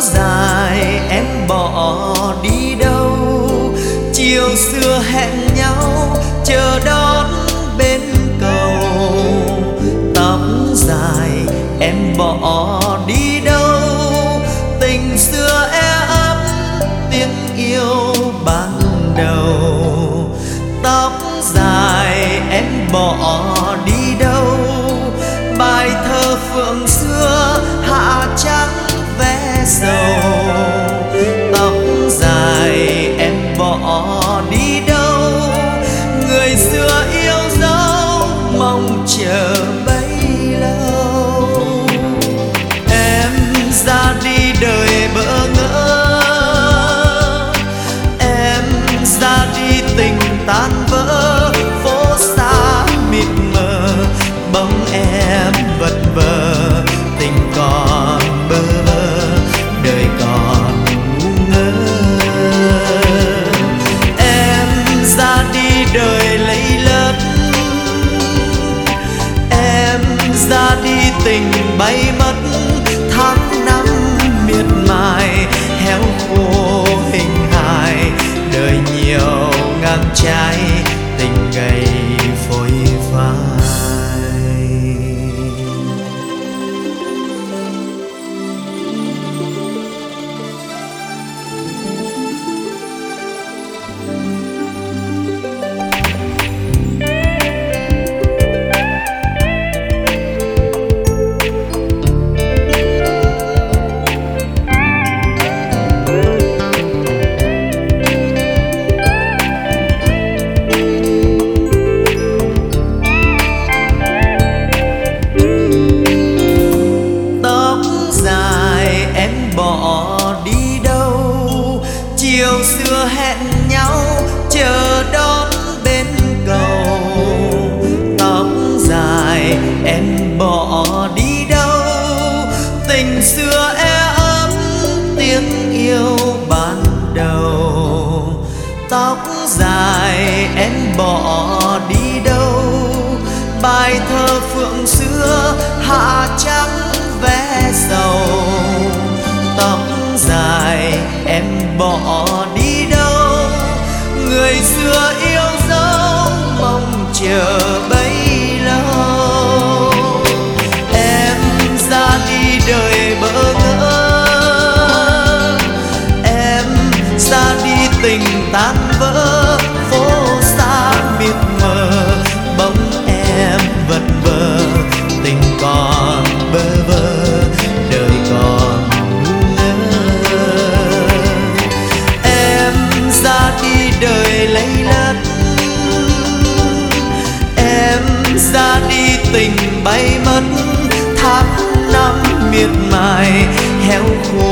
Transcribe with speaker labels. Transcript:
Speaker 1: dài em bỏ đi đâu? Chiều xưa hẹn nhau chờ đón bên cầu. Tóc dài em bỏ đi đâu? Tình xưa e ấp tiếng yêu ban đầu. Tóc dài em bỏ đi đâu? Bài thơ phượng xưa hạ trắng vé dầu. Tóc dài em bỏ đi đâu? Người xưa yêu dấu mong chờ bấy lâu. Em ra đi đời bỡ ngỡ, em ra đi tình tan vỡ. Phố xa mịt mờ bóng em vật vờ. Tình còn bơ vơ, đời còn ngu ngơ. Em ra đi đời lây lất, em ra đi tình bay mất. Tháng năm miệt mài héo khô hình hài. Đời nhiều ngang trái, tình gầy phôi phai. Chiều xưa hẹn nhau chờ đón bên cầu. Tóc dài em bỏ đi đâu? Tình xưa e ấm tiếng yêu ban đầu. Tóc dài em bỏ đi đâu? Bài thơ phượng xưa hạ trắng vé dầu. Tóc dài em bỏ đi đâu? Người xưa yêu dấu mong chờ bấy lâu. Em ra đi đời bỡ ngỡ, em ra đi tình tan vỡ. Phố xa mịt mờ bóng em vật vờ. Tình còn bơ vơ, đời còn đời lây lất. Em ra đi tình bay mất. Tháng năm miệt mài héo khô